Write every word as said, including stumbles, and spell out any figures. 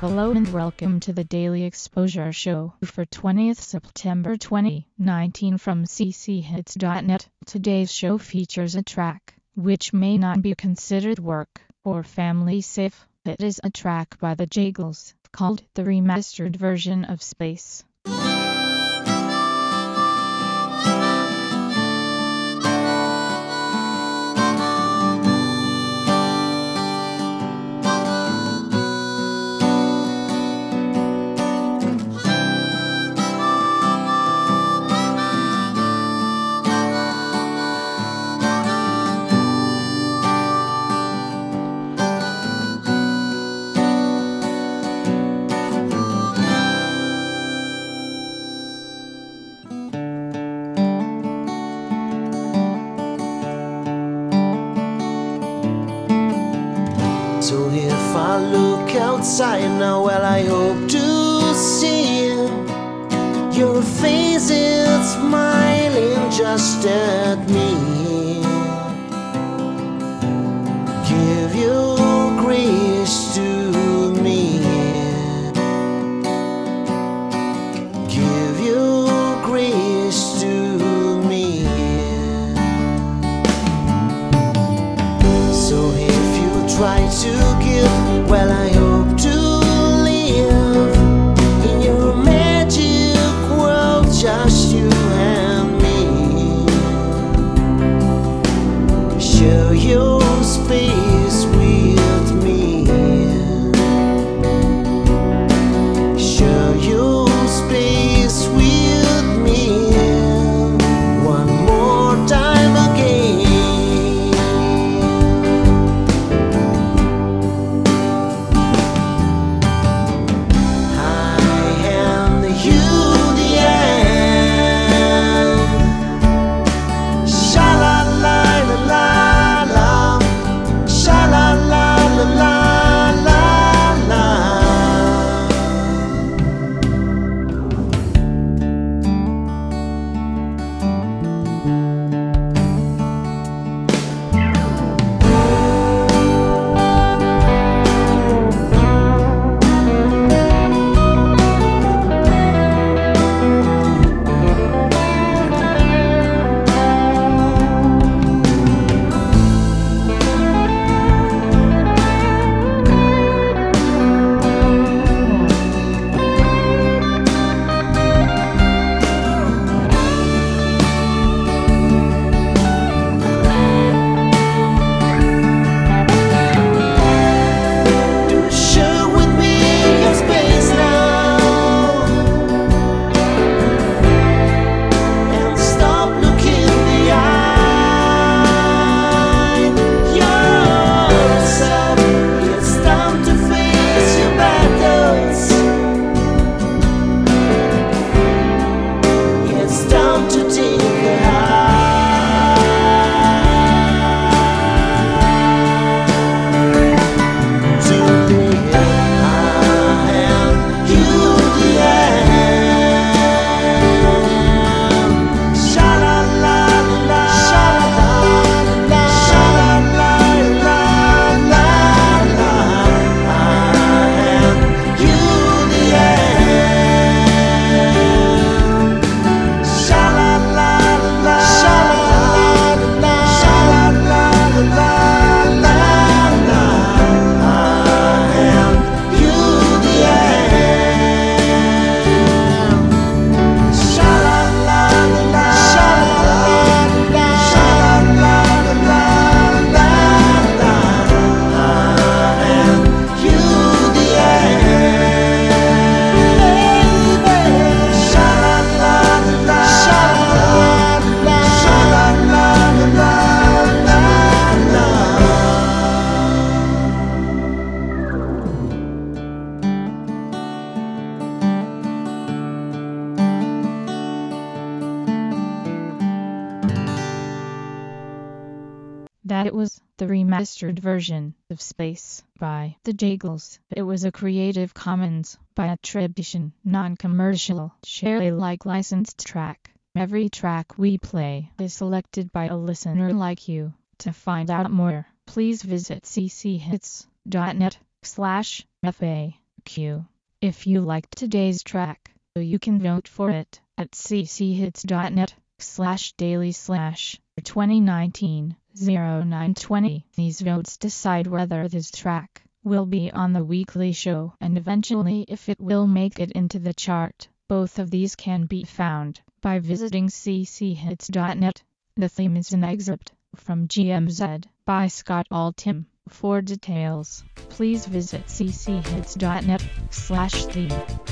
Hello and welcome to the Daily Exposure Show for twentieth September twenty nineteen from c c hits dot net. Today's show features a track which may not be considered work or family safe. It is a track by the Jaggles called the remastered version of Space. So if I look outside now, well, I hope to see your face is smiling just at me. Give your grace to me. Give your grace to me. So if you try to give, well, I hope to live in your magic world, just you and me. Share your space with me. Share your space with me. One more time again. That it was the remastered version of Space by the Jaggles. It was a Creative Commons by attribution, non-commercial, share Alike licensed track. Every track we play is selected by a listener like you. To find out more, please visit c c hits dot net slash F A Q. If you liked today's track, you can vote for it at cchits.net slash daily slash 2019 0920. These votes decide whether this track will be on the weekly show and eventually if it will make it into the chart. Both of these can be found by visiting c c hits dot net. The theme is an excerpt from G M Z by Scott Altham. For details, please visit c c hits dot net slash theme.